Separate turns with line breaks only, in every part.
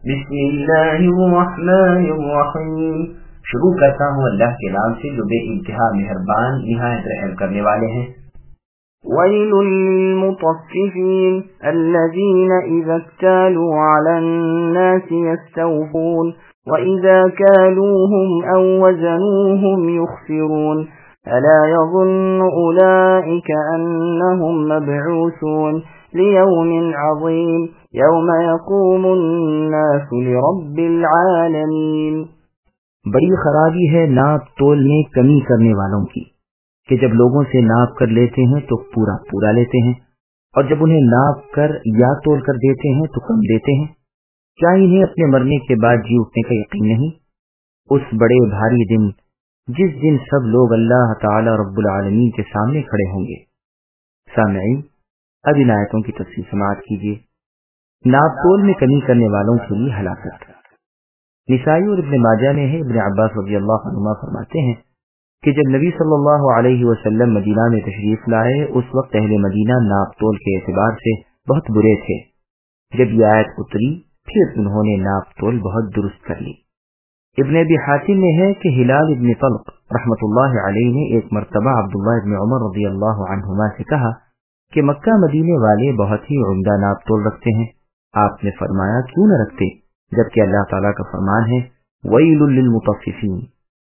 بسم اللہ الرحمن الرحیم. شروع کرتا ہوں اللہ کے نام سے جو بے انتہا مہربان نہایت رحم کرنے والے ہیں.
ويل للمطففين الذين إذا اكتالوا على الناس يستوفون وإذا كالوهم أو وزنوهم يخسرون ألا يظن أولئك أنهم مبعوثون ليوم عظيم يوم يقوم الناس لرب العالمين.
بڑی خرابی ہے ناپ تول میں کمی کرنے والوں کی کہ جب لوگوں سے ناپ کر لیتے ہیں تو پورا لیتے ہیں، اور جب انہیں ناپ کر یا تول کر دیتے ہیں تو کم دیتے ہیں. کیا انہیں اپنے مرنے کے بعد جی اٹھنے کا یقین نہیں؟ اس بڑے بھاری دن جس دن سب لوگ اللہ تعالی رب العالمین کے سامنے کھڑے ہوں گے. سامعین، اب ان آیتوں کی تفصیل سماعت کیجیے. ناپ تول میں کمی کرنے والوں کے لیے ہلاکت. نسائی اور ابن ماجہ میں ہے، ابن عباس رضی اللہ عنہما فرماتے ہیں کہ جب نبی صلی اللہ علیہ وسلم مدینہ میں تشریف لائے اس وقت اہل مدینہ ناپ تول کے اعتبار سے بہت برے تھے. جب یہ آیت اتری پھر انہوں نے ناپ تول بہت درست کر لی. ابن ابی حاتم میں ہے کہ ہلال ابن طلق رحمۃ اللہ علیہ نے ایک مرتبہ عبداللہ ابن عمر رضی اللہ عنہما سے کہا کہ مکہ مدینے والے بہت ہی عمدہ ناپ تول رکھتے ہیں. آپ نے فرمایا کیوں نہ رکھتے، جبکہ اللہ تعالیٰ کا فرمان ہے ویل للمطففین.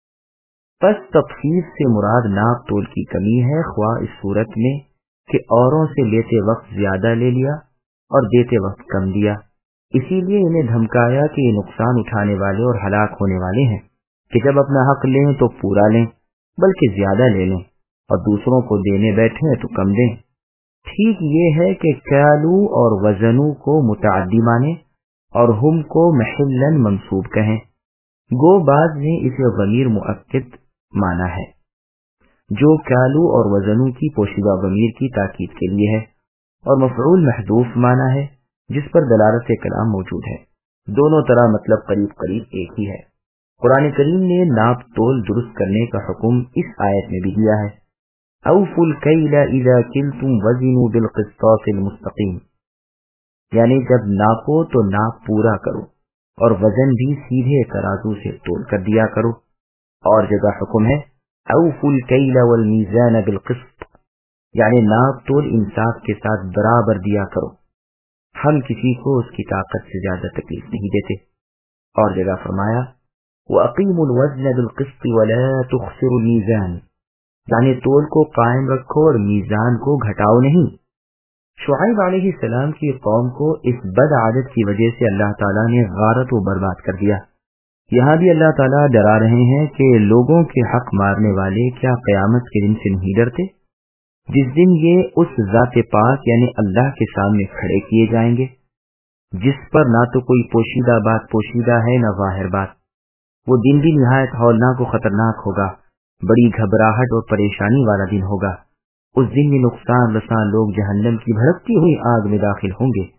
پس تطفیف سے مراد ناپ تول کی کمی ہے، خواہ اس صورت میں کہ اوروں سے لیتے وقت زیادہ لے لیا اور دیتے وقت کم دیا. اسی لیے انہیں دھمکایا کہ یہ نقصان اٹھانے والے اور ہلاک ہونے والے ہیں کہ جب اپنا حق لیں تو پورا لیں بلکہ زیادہ لے لیں، اور دوسروں کو دینے بیٹھیں تو کم دیں. ٹھیک یہ ہے کہ کالو اور وزنو کو متعدی مانیں اور ہم کو محلن منصوب کہیں. گو بعض نے اسے ضمیر مؤکد مانا ہے جو کالو اور وزنو کی پوشیدہ ضمیر کی تاکید کے لیے ہے، اور مفعول محذوف مانا ہے جس پر دلالت کلام موجود ہے. دونوں طرح مطلب قریب قریب ایک ہی ہے. قرآن کریم نے ناپ تول درست کرنے کا حکم اس آیت میں بھی دیا ہے. اوفوا الکیل اذا کلتم وزنوا بالقسطاس المستقیم، یعنی جب ناپو تو ناپ پورا کرو اور وزن بھی سیدھے ترازو سے تول کر دیا کرو. اور جگہ حکم ہے اوفوا الکیل والمیزان بالقسط، یعنی ناپ تول انصاف کے ساتھ برابر دیا کرو. ہم کسی کو اس کی طاقت سے زیادہ تکلیف نہیں دیتے. اور جگہ فرمایا وَأَقِيمُوا الْوَزْنَ بِالْقِسْطِ وَلَا تُخْسِرُوا الْمِيزَانَ، یعنی تول کو قائم رکھو اور میزان کو گھٹاؤ نہیں. شعیب علیہ السلام کی قوم کو اس بد عادت کی وجہ سے اللہ تعالیٰ نے غارت و برباد کر دیا. یہاں بھی اللہ تعالیٰ ڈرا رہے ہیں کہ لوگوں کے حق مارنے والے کیا قیامت کے دن سے نہیں ڈرتے، جس دن یہ اس ذات پاک یعنی اللہ کے سامنے کھڑے کیے جائیں گے جس پر نہ تو کوئی پوشیدہ بات پوشیدہ ہے نہ ظاہر بات. وہ دن بھی نہایت ہولناک و خطرناک ہوگا، بڑی گھبراہٹ اور پریشانی والا دن ہوگا. اس دن میں نقصان رساں لوگ جہنم کی بھڑکتی ہوئی آگ میں داخل ہوں گے.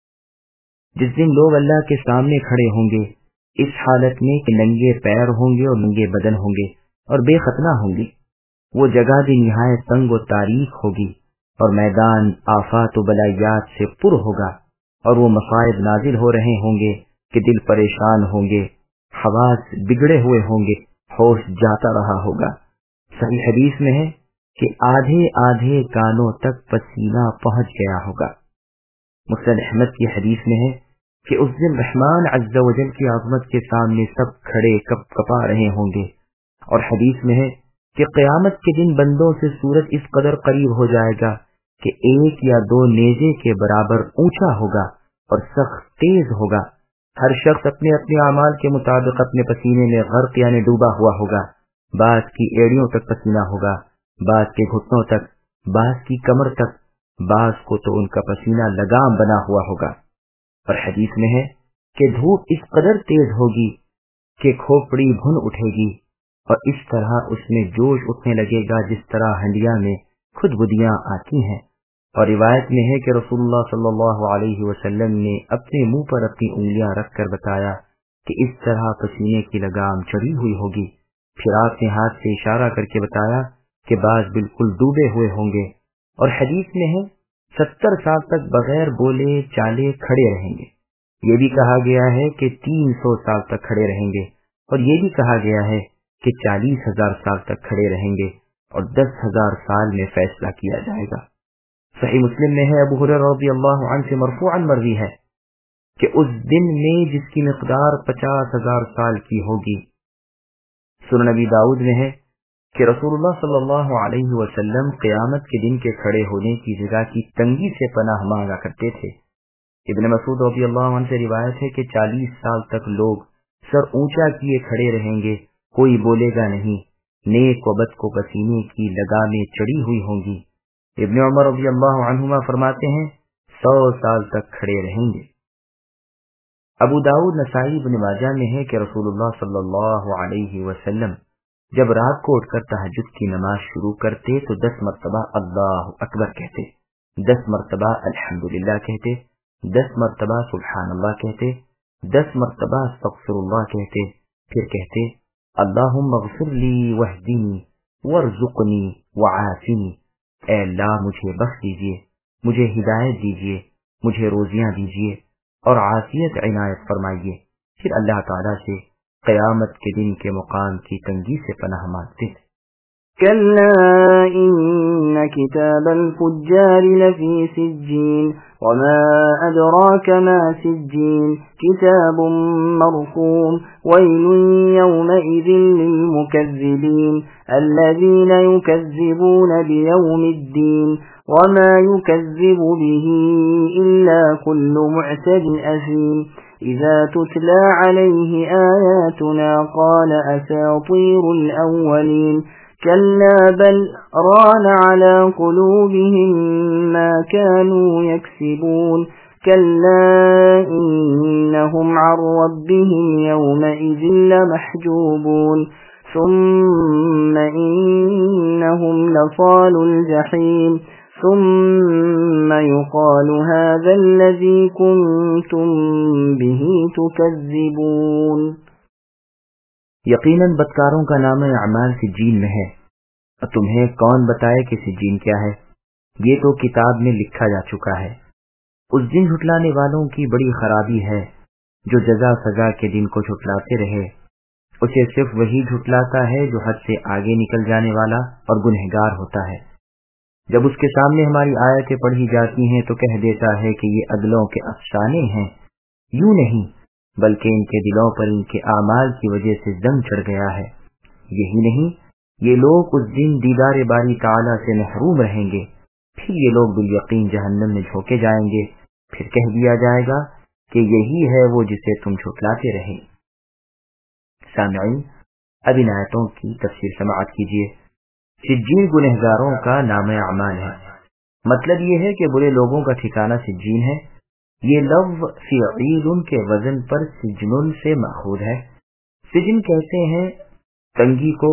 جس دن لوگ اللہ کے سامنے کھڑے ہوں گے اس حالت میں کہ ننگے پیر ہوں گے اور ننگے بدن ہوں گے اور بے ختنہ ہوں گے. وہ جگہ بھی نہایت تنگ و تاریک ہوگی اور میدان آفات و بلائیات سے پر ہوگا، اور وہ مصائب نازل ہو رہے ہوں گے کہ دل پریشان ہوں گے، حواس بگڑے ہوئے ہوں گے، ہوش جاتا رہا ہوگا. صحیح حدیث میں ہے کہ آدھے آدھے کانوں تک پسینہ پہنچ گیا ہوگا. مسند احمد کی حدیث میں ہے کہ اس دن رحمان عز و جل کی عظمت کے سامنے سب کھڑے کپ کپا رہے ہوں گے. اور حدیث میں ہے کہ قیامت کے دن بندوں سے سورج اس قدر قریب ہو جائے گا کہ 1 یا 2 نیزے کے برابر اونچا ہوگا اور سخت تیز ہوگا. ہر شخص اپنے اپنے اعمال کے مطابق اپنے پسینے میں غرق یعنی ڈوبا ہوا ہوگا. بعض کی ایڑیوں تک پسینہ ہوگا، بعض کے گھٹنوں تک، بعض کی کمر تک، بعض کو تو ان کا پسینہ لگام بنا ہوا ہوگا. اور حدیث میں ہے کہ دھوپ اس قدر تیز ہوگی کہ کھوپڑی بھن اٹھے گی، اور اس طرح اس میں جوش اٹھنے لگے گا جس طرح ہنڈیا میں خود بدیاں آتی ہیں. اور روایت میں ہے کہ رسول اللہ صلی اللہ علیہ وسلم نے اپنے منہ پر اپنی انگلیاں رکھ کر بتایا کہ اس طرح پسینے کی لگام چڑھی ہوئی ہوگی. پھر آپ نے ہاتھ سے اشارہ کر کے بتایا کہ بعض بالکل ڈوبے ہوئے ہوں گے. اور حدیث میں ہے 70 سال تک بغیر بولے چالے کھڑے رہیں گے، یہ بھی کہا گیا ہے کہ 300 سال تک کھڑے رہیں گے، اور یہ بھی کہا گیا ہے کہ 40,000 سال تک کھڑے رہیں گے اور 10,000 سال میں فیصلہ کیا جائے گا۔ صحیح مسلم میں ہے، ابو ہریرہ رضی اللہ عنہ سے مرفوعا مروی ہے کہ اس دن میں جس کی مقدار 50,000 سال کی ہوگی۔ سنن نبی داؤد میں ہے کہ رسول اللہ صلی اللہ علیہ وسلم قیامت کے دن کے کھڑے ہونے کی جگہ کی تنگی سے پناہ مانگا کرتے تھے۔ ابن مسعود رضی اللہ عنہ سے روایت ہے کہ 40 سال تک لوگ سر اونچا کیے کھڑے رہیں گے، کوئی بولے گا نہیں، نیک و بد کو پسینے کی لگامیں چڑھی ہوئی ہوں گی۔ ابن عمر رضی اللہ عنہما فرماتے ہیں 100 سال تک کھڑے رہیں گے۔ ابو داؤد، نسائی، ابن ماجہ میں ہے کہ رسول اللہ صلی اللہ علیہ وسلم جب رات کو اٹھ کر تہجد کی نماز شروع کرتے تو 10 مرتبہ اللہ اکبر کہتے، 10 مرتبہ الحمدللہ کہتے، 10 مرتبہ سبحان اللہ کہتے، 10 مرتبہ استغفر اللہ کہتے، پھر کہتے اللہم اغفر لی واہدنی وارزقنی وعافنی، اے اللہ مجھے بخش دیجئے، مجھے ہدایت دیجئے، مجھے روزیاں دیجئے اور عافیت عنایت فرمائیے۔ پھر اللہ تعالیٰ سے قیامت کے دن کے مقام کی تنگی سے پناہ مانگتے تھے۔
كلا إن كتاب الفجار لفي سجين وما أدراك ما سجين كتاب مرقوم ويل يومئذ للمكذبين الذين يكذبون بيوم الدين وما يكذب به إلا كل معتد أثيم إذا تتلى عليه آياتنا قال أساطير الأولين كلا بل ران على قلوبهم ما كانوا يكسبون كلا إنهم عن ربهم يومئذ لمحجوبون ثم إنهم لصال الجحيم ثم يقال هذا الذي كنتم به تكذبون۔
یقیناً بدکاروں کا نام اعمال سجین میں ہے، اور تمہیں کون بتائے کہ سجین کیا ہے؟ یہ تو کتاب میں لکھا جا چکا ہے۔ اس دن جھٹلانے والوں کی بڑی خرابی ہے جو جزا سزا کے دن کو جھٹلاتے رہے۔ اسے صرف وہی جھٹلاتا ہے جو حد سے آگے نکل جانے والا اور گنہگار ہوتا ہے۔ جب اس کے سامنے ہماری آیتیں پڑھی جاتی ہیں تو کہہ دیتا ہے کہ یہ عدلوں کے افسانے ہیں۔ یوں نہیں، بلکہ ان کے دلوں پر ان کے اعمال کی وجہ سے زنگ چڑھ گیا ہے۔ یہی نہیں، یہ لوگ اس دن دیدار باری تعالیٰ سے محروم رہیں گے۔ پھر یہ لوگ بالیقین جہنم میں جھونکے جائیں گے، پھر کہہ دیا جائے گا کہ یہی ہے وہ جسے تم جھٹلاتے رہے۔ سامعین، اب ان آیتوں کی تفسیر سماعت کیجیے۔ سجین گنہگاروں کا نام اعمال ہے۔ مطلب یہ ہے کہ برے لوگوں کا ٹھکانہ سجین ہے۔ یہ لفظ فعیل کے وزن پر سجن سے ماخوذ ہے۔ سجن کہتے ہیں تنگی کو،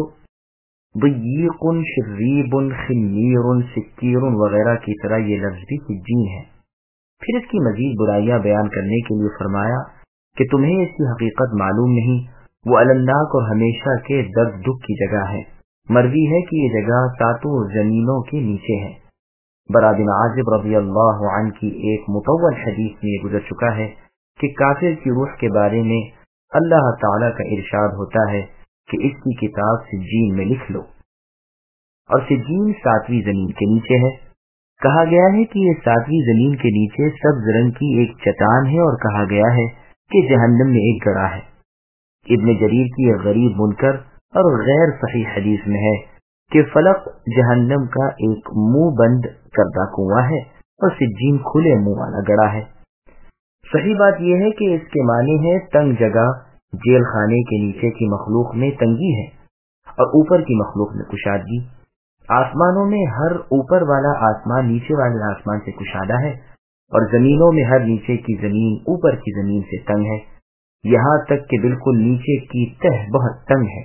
ضیق، شریب، خمیر، سکیر وغیرہ کی طرح یہ لفظ بھی سجین ہے۔ پھر اس کی مزید برائیاں بیان کرنے کے لیے فرمایا کہ تمہیں اس کی حقیقت معلوم نہیں، وہ المناک اور ہمیشہ کے درد دکھ کی جگہ ہے۔ مروی ہے کہ یہ جگہ 7 زمینوں کے نیچے ہے۔ برا بن عازب رضی اللہ عنہ کی ایک مطول حدیث میں یہ گزر چکا ہے کہ کافر کی روح کے بارے میں اللہ تعالیٰ کا ارشاد ہوتا ہے کہ اس کی کتاب سجین میں لکھ لو، اور سجین 7ویں زمین کے نیچے ہے۔ کہا گیا ہے کہ یہ 7ویں زمین کے نیچے سبز رنگ کی ایک چٹان ہے، اور کہا گیا ہے کہ جہنم میں ایک گڑھا ہے۔ ابن جریر کی ایک غریب منکر اور غیر صحیح حدیث میں ہے کہ فلق جہنم کا ایک منہ بند کردہ کنواں ہے اور سجین کھلے منہ والا گڑھا ہے۔ صحیح بات یہ ہے کہ اس کے معنی ہے تنگ جگہ، جیل خانے کے نیچے کی مخلوق میں تنگی ہے اور اوپر کی مخلوق میں کشادگی۔ آسمانوں میں ہر اوپر والا آسمان نیچے والے آسمان سے کشادہ ہے، اور زمینوں میں ہر نیچے کی زمین اوپر کی زمین سے تنگ ہے، یہاں تک کہ بالکل نیچے کی تہ بہت تنگ ہے۔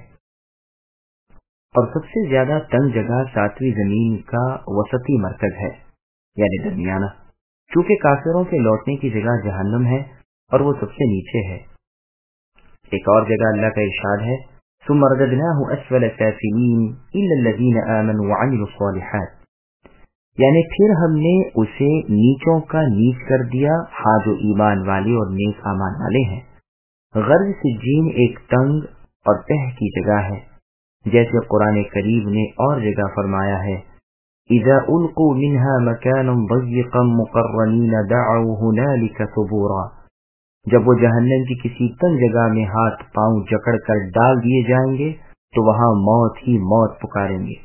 اور سب سے زیادہ تنگ جگہ 7ویں زمین کا وسطی مرکز ہے، یعنی درمیانہ، چونکہ کافروں کے لوٹنے کی جگہ جہنم ہے اور وہ سب سے نیچے ہے۔ ایک اور جگہ اللہ کا ارشاد ہے ثم رددناه اسفل سافلين الا الذين امنوا وعملوا الصالحات۔ یعنی پھر ہم نے اسے نیچوں کا نیچ کر دیا، ہاں جو ایمان والے اور نیک اعمال والے ہیں۔ غرض سجین ایک تنگ اور تہ کی جگہ ہے، جیسے قرآن کریم نے اور جگہ فرمایا ہے اذا القوا منها مكانا ضيقا مقرنين دعوا هنالك ثبورا، جب وہ جہنم کی کسی تنگ جگہ میں ہاتھ پاؤں جکڑ کر ڈال دیے جائیں گے تو وہاں موت ہی موت پکاریں گے۔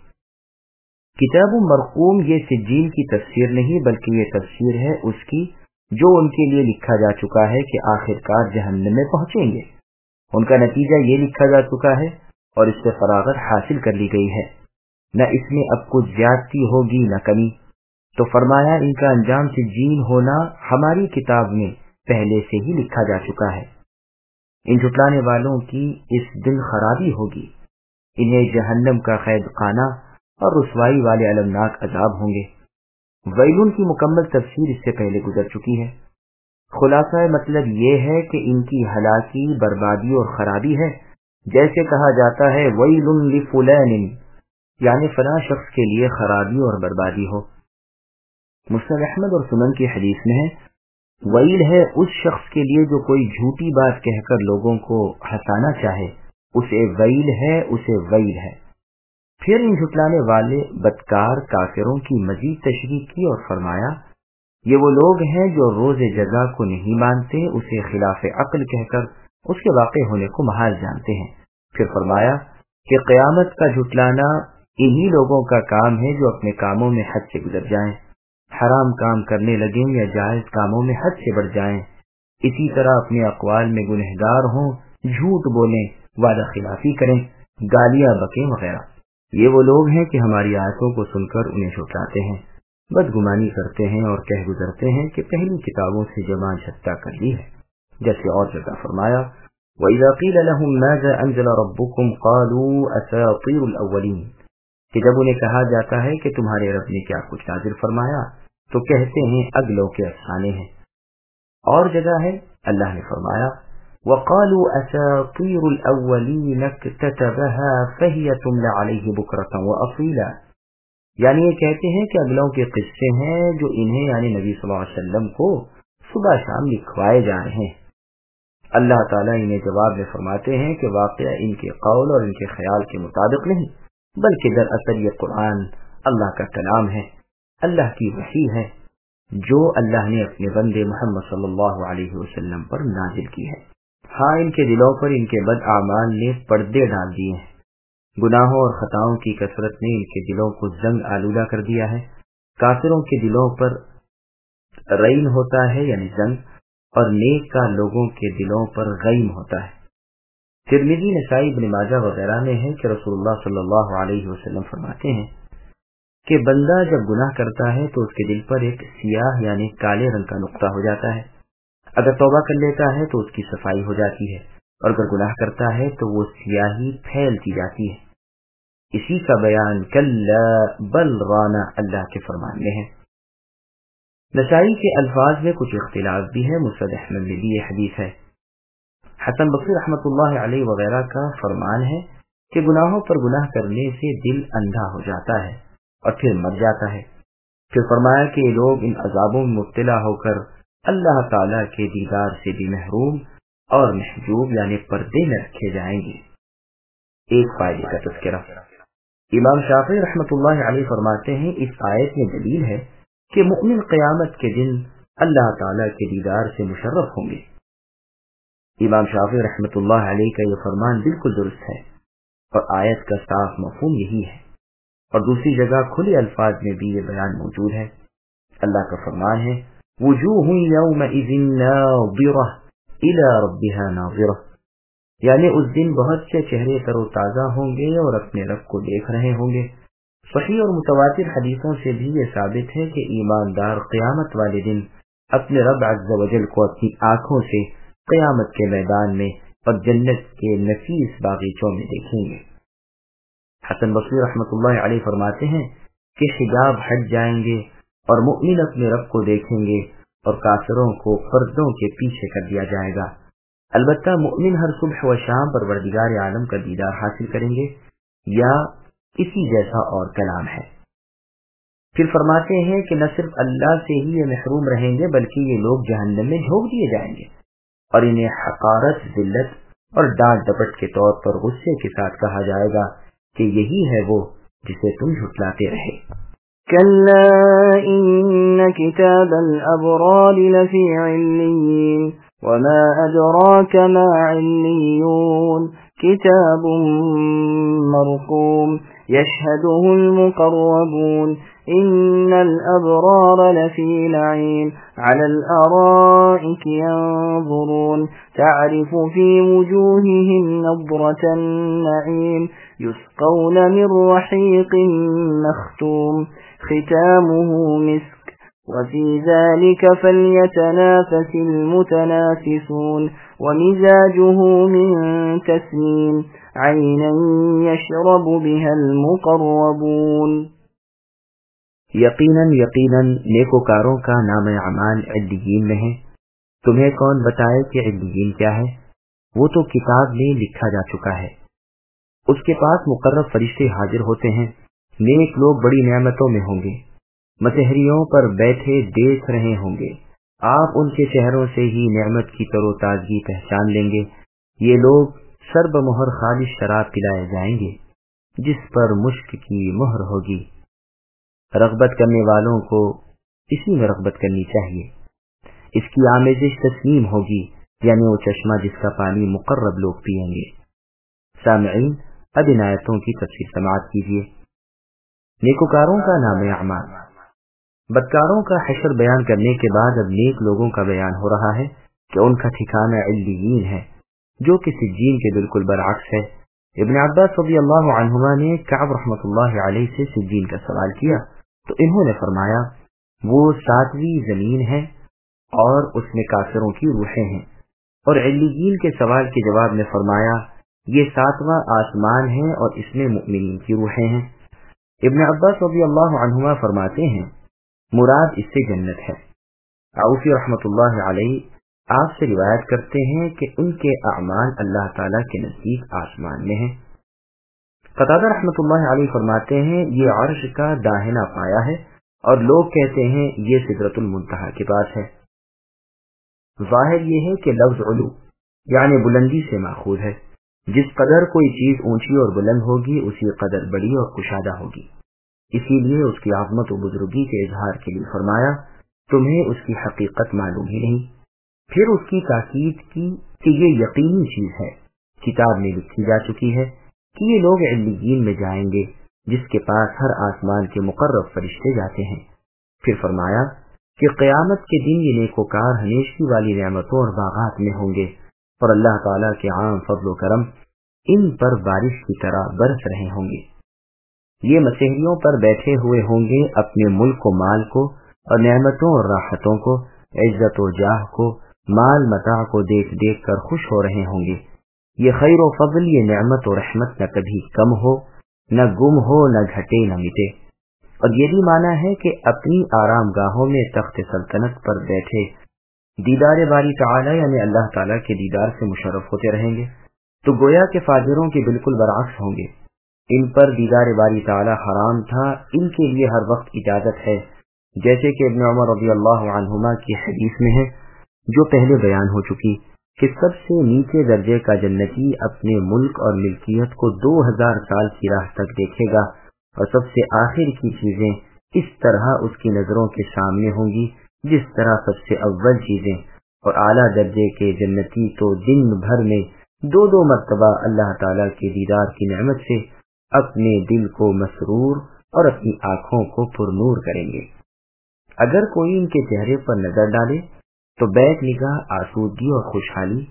کتاب مرقوم یہ سجین کی تفسیر نہیں بلکہ یہ تفسیر ہے اس کی جو ان کے لیے لکھا جا چکا ہے کہ آخرکار جہنم میں پہنچیں گے۔ ان کا نتیجہ یہ لکھا جا چکا ہے اور اس سے فراغت حاصل کر لی گئی ہے، نہ اس میں اب کچھ زیادتی ہوگی نہ کمی۔ تو فرمایا ان کا انجام سجین ہونا ہماری کتاب میں پہلے سے ہی لکھا جا چکا ہے۔ ان جھٹلانے والوں کی اس دن خرابی ہوگی، انہیں جہنم کا قید خانہ اور رسوائی والے المناک عذاب ہوں گے۔ ویلون کی مکمل تفسیر اس سے پہلے گزر چکی ہے۔ خلاصہ مطلب یہ ہے کہ ان کی ہلاکی، بربادی اور خرابی ہے، جیسے کہا جاتا ہے ویل لفلان، یعنی فلاں شخص کے لیے خرابی اور بربادی ہو۔ مسند احمد اور سنن کی حدیث میں ہے ویل ہے اس شخص کے لیے جو کوئی جھوٹی بات کہہ کر لوگوں کو ہنسانا چاہے، اسے ویل ہے، اسے ویل ہے۔ پھر ان جھٹلانے والے بدکار کافروں کی مزید تشریح کی اور فرمایا یہ وہ لوگ ہیں جو روز جزا کو نہیں مانتے، اسے خلاف عقل کہہ کر اس کے واقع ہونے کو محال جانتے ہیں۔ پھر فرمایا کہ قیامت کا جھٹلانا انہی لوگوں کا کام ہے جو اپنے کاموں میں حد سے گزر جائیں، حرام کام کرنے لگیں یا جائز کاموں میں حد سے بڑھ جائیں، اسی طرح اپنے اقوال میں گنہگار ہوں، جھوٹ بولیں، وعدہ خلافی کریں، گالیاں بکیں وغیرہ۔ یہ وہ لوگ ہیں کہ ہماری آیتوں کو سن کر انہیں جھٹلاتے ہیں، بدگمانی کرتے ہیں اور کہہ گزرتے ہیں کہ پہلی کتابوں سے جمع جھٹا کر لی ہے، جیسے اور جگہ فرمایا وَإِذَا قِيلَ لَهُمْ مَاذَا أَنزَلَ رَبُّكُمْ قَالُوا أَسَاطِيرُ الْأَوَّلِينَ، کہ جب انہیں کہا جاتا ہے کہ تمہارے رب نے کیا کچھ نازل فرمایا تو کہتے ہیں اگلوں کے افسانے ہیں۔ اور جگہ ہے اللہ نے فرمایا وَقَالُوا أَسَاطِيرُ الْأَوَّلِينَ اكْتَتَبَهَا فَهِيَ تُمْلَى عَلَيْهِ بُكْرَةً وَأَصِيلًا، یعنی یہ کہتے ہیں کہ اگلوں کے قصے ہیں جو انہیں یعنی نبی صلی اللہ علیہ وسلم کو صبح شام لکھوائے جا رہے ہیں۔ اللہ تعالیٰ انہیں جواب میں فرماتے ہیں کہ واقعہ ان کے قول اور ان کے خیال کے مطابق نہیں، بلکہ دراصل یہ قرآن اللہ کا کلام ہے، اللہ کی وحی ہے جو اللہ نے اپنے بندے محمد صلی اللہ علیہ وسلم پر نازل کی ہے۔ ہاں ان کے دلوں پر ان کے بد اعمال نے پردے ڈال دیے ہیں، گناہوں اور خطاؤں کی کثرت نے ان کے دلوں کو زنگ آلودہ کر دیا ہے۔ کافروں کے دلوں پر رین ہوتا ہے یعنی زنگ، اور نیک کا لوگوں کے دلوں پر غیم ہوتا ہے۔ ترمذی، نسائی، ابن ماجہ وغیرہ میں ہے کہ رسول اللہ صلی اللہ علیہ وسلم فرماتے ہیں کہ بندہ جب گناہ کرتا ہے تو اس کے دل پر ایک سیاہ یعنی کالے رنگ کا نقطہ ہو جاتا ہے، اگر توبہ کر لیتا ہے تو اس کی صفائی ہو جاتی ہے، اور اگر گناہ کرتا ہے تو وہ سیاہی پھیلتی جاتی ہے۔ اسی کا بیان کلا بل رانا اللہ کے فرمان میں ہے۔ نسائی کے الفاظ میں کچھ اختلاف بھی ہے، مسند احمد میں بھی یہ حدیث ہے۔ حسن بصری رحمۃ اللہ علیہ وغیرہ کا فرمان ہے کہ گناہوں پر گناہ کرنے سے دل اندھا ہو جاتا ہے اور پھر مر جاتا ہے۔ پھر فرمایا کہ یہ لوگ ان عذابوں میں مبتلا ہو کر اللہ تعالیٰ کے دیدار سے بھی محروم اور محجوب یعنی پردے میں رکھے جائیں گے۔ ایک فائدے کا تذکرہ، امام شافعی رحمۃ اللہ علیہ فرماتے ہیں اس آیت میں دلیل ہے کہ مؤمن قیامت کے دن اللہ تعالیٰ کے دیدار سے مشرف ہوں گے۔ امام شافعی رحمۃ اللہ علیہ کا یہ فرمان بالکل درست ہے اور آیت کا صاف مفہوم یہی ہے، اور دوسری جگہ کھلے الفاظ میں بھی یہ بیان موجود ہے۔ اللہ کا فرمان ہے وجوہ یومئذ ناظرہ الی ربها ناظرہ، یعنی اس دن بہت سے چہرے تر و تازہ ہوں گے اور اپنے رب کو دیکھ رہے ہوں گے۔ صحیح اور متواتر حدیثوں سے بھی یہ ثابت ہے کہ ایماندار قیامت والے دن اپنے رب عز و جل کو اپنی آنکھوں سے قیامت کے میدان میں اور جنت کے نفیس باغیچوں میں دیکھیں گے۔ حسن بصری رحمۃ اللہ علیہ فرماتے ہیں کہ حجاب ہٹ جائیں گے اور مؤمن اپنے رب کو دیکھیں گے اور کافروں کو پردوں کے پیچھے کر دیا جائے گا۔ البتہ مؤمن ہر صبح و شام پروردگار عالم کا دیدار حاصل کریں گے یا اسی جیسا اور کلام ہے۔ پھر فرماتے ہیں کہ نہ صرف اللہ سے ہی یہ محروم رہیں گے بلکہ یہ لوگ جہنم میں جھونک دیے جائیں گے، اور انہیں حقارت، ذلت اور ڈانٹ ڈپٹ کے طور پر غصے کے ساتھ کہا جائے گا کہ یہی ہے وہ جسے تم جھٹلاتے رہے۔
كلا إن كتاب الأبرار لفي عليين وما أدراك ما عليون كتاب مرقوم يشهده المقربون إن الأبرار لفي نعيم على الأرائك ينظرون تعرف في وجوههم نضرة النعيم يسقون من رحيق مختوم ختامه مسك وفي ذلك فليتنافس المتنافسون ومزاجه من تسنيم عينا يشرب بها المقربون۔
یقیناً نیکوکاروں کا نام اعمال علیین میں ہے۔ تمہیں کون بتائے کہ علیین کیا ہے؟ وہ تو کتاب میں لکھا جا چکا ہے، اس کے پاس مقرب فرشتے حاضر ہوتے ہیں۔ نیک لوگ بڑی نعمتوں میں ہوں گے، مسحریوں پر بیٹھے دیکھ رہے ہوں گے، آپ ان کے چہروں سے ہی نعمت کی تر و تازگی پہچان لیں گے۔ یہ لوگ سر بمہر خالص شراب پلائے جائیں گے جس پر مشک کی مہر ہوگی۔ رغبت کرنے والوں کو اسی میں رغبت کرنی چاہیے۔ اس کی آمیزش تسنیم ہوگی، یعنی وہ چشمہ جس کا پانی مقرب لوگ پیئیں گے۔ سامعین، اب ان آیتوں کی تفصیل سماعت کیجیے۔ نیکوکاروں کا نام اعمال۔ بدکاروں کا حشر بیان کرنے کے بعد اب نیک لوگوں کا بیان ہو رہا ہے کہ ان کا ٹھکانہ علیین ہے، جو کہ سجین کے بالکل برعکس ہے۔ ابن عباس رضی اللہ عنہما نے کعب رحمۃ اللہ علیہ سے سجین کا سوال کیا تو انہوں نے فرمایا وہ 7ویں زمین ہے اور اس میں کافروں کی روحیں ہیں، اور علیین کے سوال کے جواب میں فرمایا یہ 7واں آسمان ہے اور اس میں مؤمنین کی روحیں ہیں۔ ابن عباس رضی اللہ عنہما فرماتے ہیں مراد اس سے جنت ہے۔ عوفی رحمۃ اللہ علیہ آپ سے روایت کرتے ہیں کہ ان کے اعمال اللہ تعالیٰ کے نزدیک آسمان میں ہیں۔ قتادہ رحمۃ اللہ علیہ فرماتے ہیں یہ عرش کا داہنا پایا ہے اور لوگ کہتے ہیں یہ سدرۃ المنتہا کے پاس ہے۔ ظاہر یہ ہے کہ لفظ علو یعنی بلندی سے ماخوذ ہے، جس قدر کوئی چیز اونچی اور بلند ہوگی اسی قدر بڑی اور کشادہ ہوگی، اسی لیے اس کی عظمت و بزرگی کے اظہار کے لیے فرمایا تمہیں اس کی حقیقت معلوم ہی نہیں۔ پھر اس کی تاکید کی کہ یہ یقینی چیز ہے، کتاب میں لکھی جا چکی ہے کہ یہ لوگ علیین میں جائیں گے جس کے پاس ہر آسمان کے مقرب فرشتے جاتے ہیں۔ پھر فرمایا کہ قیامت کے دن یہ نیکوکار ہمیشگی والی نعمتوں اور باغات میں ہوں گے اور اللہ تعالیٰ کے عام فضل و کرم ان پر بارش کی طرح برس رہے ہوں گے۔ یہ مسحریوں پر بیٹھے ہوئے ہوں گے، اپنے ملک و مال کو اور نعمتوں اور راحتوں کو، عزت و جاہ کو، مال متاع کو دیکھ دیکھ کر خوش ہو رہے ہوں گے۔ یہ خیر و فضل، یہ نعمت و رحمت نہ کبھی کم ہو، نہ گم ہو، نہ گھٹے نہ مٹے۔ اور یہ بھی مانا ہے کہ اپنی آرام گاہوں میں تخت سلطنت پر بیٹھے دیدار باری تعالی یعنی اللہ تعالیٰ کے دیدار سے مشرف ہوتے رہیں گے، تو گویا کہ فاجروں کے بالکل برعکس ہوں گے۔ ان پر دیدار باری تعالی حرام تھا، ان کے لیے ہر وقت اجازت ہے، جیسے کہ ابن عمر رضی اللہ عنہما کی حدیث میں ہے جو پہلے بیان ہو چکی کہ سب سے نیچے درجے کا جنتی اپنے ملک اور ملکیت کو 2000 سال کی راہ تک دیکھے گا، اور سب سے آخر کی چیزیں اس طرح اس کی نظروں کے سامنے ہوں گی جس طرح سب سے اول چیزیں، اور اعلیٰ درجے کے جنتی تو دن بھر میں 2 مرتبہ اللہ تعالیٰ کے دیدار کی نعمت سے اپنے دل کو مسرور اور اپنی آنکھوں کو پرنور کریں گے۔ اگر کوئی ان کے چہرے پر نظر ڈالے تو بیک نگاہ آسودگی اور خوشحالی،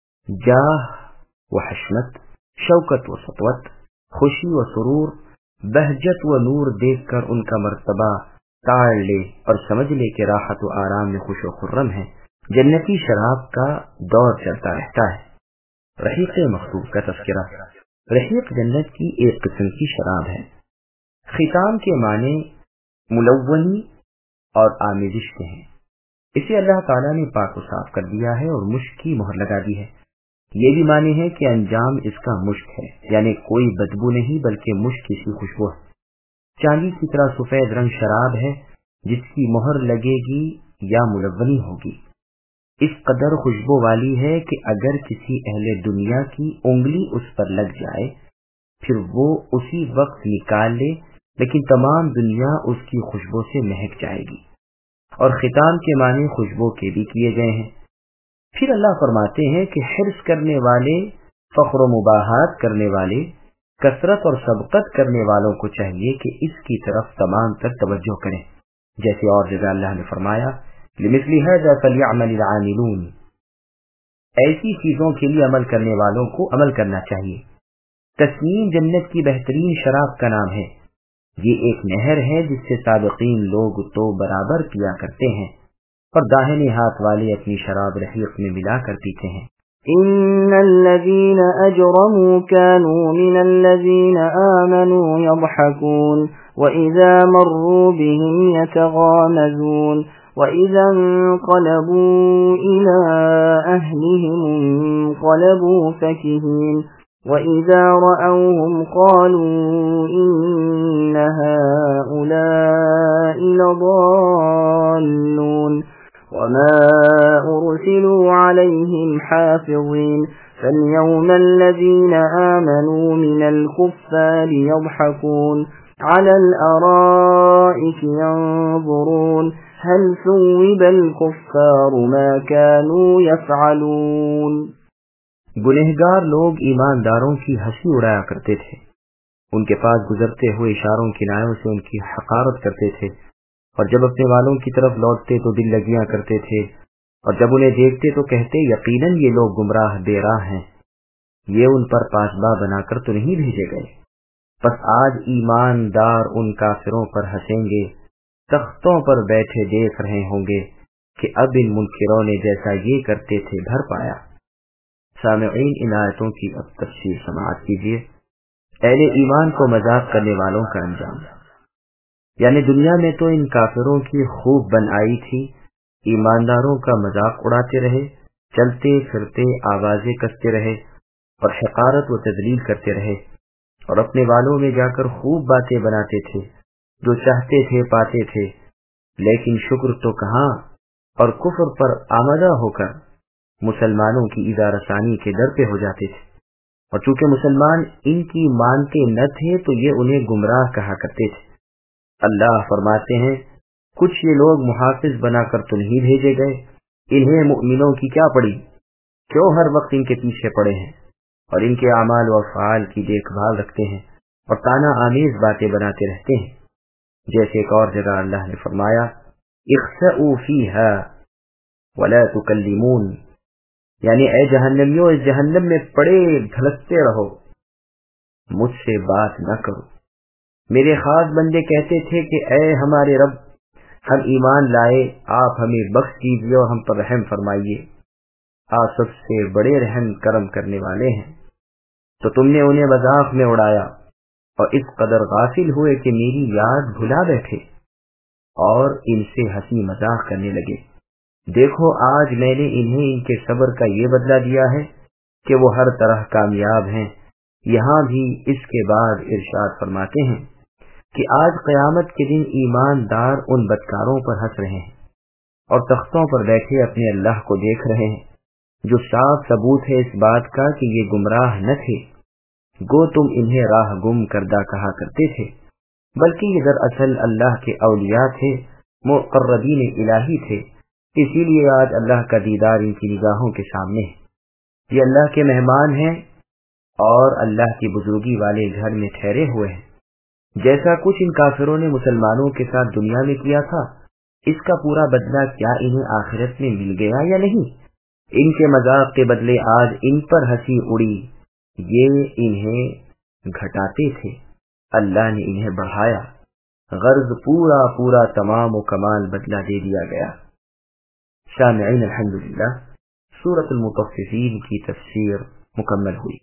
جاہ و حشمت، شوکت و سطوت، خوشی و سرور، بہجت و نور دیکھ کر ان کا مرتبہ تاڑ لے اور سمجھ لے کہ راحت و آرام میں خوش و خرم ہے۔ جنتی شراب کا دور چلتا رہتا ہے۔ رحیق مخصوص کا تذکرہ۔ رحیق جنت کی ایک قسم کی شراب ہے۔ ختام کے معنی ملونی اور آمیزش کے ہیں۔ اسے اللہ تعالیٰ نے پاک و صاف کر دیا ہے اور مشک کی مہر لگا دی ہے۔ یہ بھی معنی ہے کہ انجام اس کا مشک ہے، یعنی کوئی بدبو نہیں بلکہ مشک کی سی خوشبو ہے۔ چاندی کی طرح سفید رنگ شراب ہے جس کی مہر لگے گی یا ملونی ہوگی، اس قدر خوشبو والی ہے کہ اگر کسی اہل دنیا کی انگلی اس پر لگ جائے پھر وہ اسی وقت نکال لے، لیکن تمام دنیا اس کی خوشبو سے مہک جائے گی۔ اور ختام کے معنی خوشبو کے بھی کیے گئے ہیں۔ پھر اللہ فرماتے ہیں کہ حرص کرنے والے، فخر و مباحات کرنے والے، کثرت اور سبقت کرنے والوں کو چاہیے کہ اس کی طرف تمام تر توجہ کریں، جیسے اور جگہ اللہ نے فرمایا لِمِثْلِ هَذَا فَلْيَعْمَلِ الْعَامِلُونَ، ایسی چیزوں کے لیے عمل کرنے والوں کو عمل کرنا چاہیے۔ تسنیم جنت کی بہترین شراب کا نام ہے، یہ ایک نہر ہے جس سے سابقین لوگ تو برابر پیا کرتے ہیں، اور داہنے ہاتھ والے اپنی شراب رحیق میں ملا کر پیتے ہیں۔
إن الذين أجرموا كانوا من الذين آمنوا يضحكون وإذا مروا بهم يتغامزون وإذا انقلبوا إلى أهلهم انقلبوا فكهين وإذا رأوهم قالوا إن هؤلاء لضالون وما أرسلوا عليهم حافظين فاليوم الذين آمنوا من الكفار يضحكون على الأرائك ينظرون هل ثوب الكفار ما كانوا يفعلون۔
گنہگار لوگ ایمانداروں کی ہنسی اڑایا کرتے تھے، ان کے پاس گزرتے ہوئے اشاروں کنایوں سے ان کی حقارت کرتے تھے، اور جب اپنے والوں کی طرف لوٹتے تو دل لگیاں کرتے تھے، اور جب انہیں دیکھتے تو کہتے یقیناً یہ لوگ گمراہ بے راہ ہیں، یہ ان پر پاسباں بنا کر تو نہیں بھیجے گئے۔ بس آج ایماندار ان کافروں پر ہنسیں گے، تختوں پر بیٹھے دیکھ رہے ہوں گے کہ اب ان منکروں نے جیسا یہ کرتے تھے بھر پایا۔ سامعین، ان آیتوں کی اب تفسیر سماعت کیجیے۔ اہل ایمان کو مذاق کرنے والوں کا انجام، یعنی دنیا میں تو ان کافروں کی خوب بن آئی تھی، ایمانداروں کا مذاق اڑاتے رہے، چلتے پھرتے آوازیں کستے رہے اور حقارت و تذلیل کرتے رہے، اور اپنے والوں میں جا کر خوب باتیں بناتے تھے، جو چاہتے تھے پاتے تھے، لیکن شکر تو کہاں، اور کفر پر آمدہ ہو کر مسلمانوں کی ایذا رسانی کے در پہ ہو جاتے تھے، اور چونکہ مسلمان ان کی مانتے نہ تھے تو یہ انہیں گمراہ کہا کرتے تھے۔ اللہ فرماتے ہیں کچھ یہ لوگ محافظ بنا کر تو نہیں بھیجے گئے، انہیں مؤمنوں کی کیا پڑی، کیوں ہر وقت ان کے پیچھے پڑے ہیں اور ان کے اعمال و افعال کی دیکھ بھال رکھتے ہیں اور طعنہ آمیز باتیں بناتے رہتے ہیں۔ جیسے ایک اور جگہ اللہ نے فرمایا اخسئوا فیہا ولا تکلمون، یعنی اے جہنمیوں اس جہنم میں پڑے دھلکتے رہو، مجھ سے بات نہ کرو۔ میرے خاص بندے کہتے تھے کہ اے ہمارے رب، ہم ایمان لائے، آپ ہمیں بخش دیجیے اور ہم پر رحم فرمائیے، آپ سب سے بڑے رحم کرم کرنے والے ہیں۔ تو تم نے انہیں مذاق میں اڑایا اور اس قدر غافل ہوئے کہ میری یاد بھلا بیٹھے اور ان سے ہنسی مذاق کرنے لگے۔ دیکھو آج میں نے انہیں ان کے صبر کا یہ بدلہ دیا ہے کہ وہ ہر طرح کامیاب ہیں۔ یہاں بھی اس کے بعد ارشاد فرماتے ہیں کہ آج قیامت کے دن ایماندار ان بدکاروں پر ہنس رہے ہیں اور تختوں پر بیٹھے اپنے اللہ کو دیکھ رہے ہیں، جو صاف ثبوت ہے اس بات کا کہ یہ گمراہ نہ تھے، گو تم انہیں راہ گم کردہ کہا کرتے تھے، بلکہ یہ دراصل اللہ کے اولیاء تھے، مقربین الہی تھے، اسی لیے آج اللہ کا دیدار ان کی نگاہوں کے سامنے ہے۔ یہ اللہ کے مہمان ہیں اور اللہ کی بزرگی والے گھر میں ٹھہرے ہوئے ہیں۔ جیسا کچھ ان کافروں نے مسلمانوں کے ساتھ دنیا میں کیا تھا، اس کا پورا بدلہ کیا انہیں آخرت میں مل گیا یا نہیں؟ ان کے مذاق کے بدلے آج ان پر ہنسی اڑی، یہ انہیں گھٹاتے تھے، اللہ نے انہیں بڑھایا، غرض پورا تمام و کمال بدلہ دے دیا گیا۔ سامعین، الحمدللہ سورۃ المطففین کی تفسیر مکمل ہوئی۔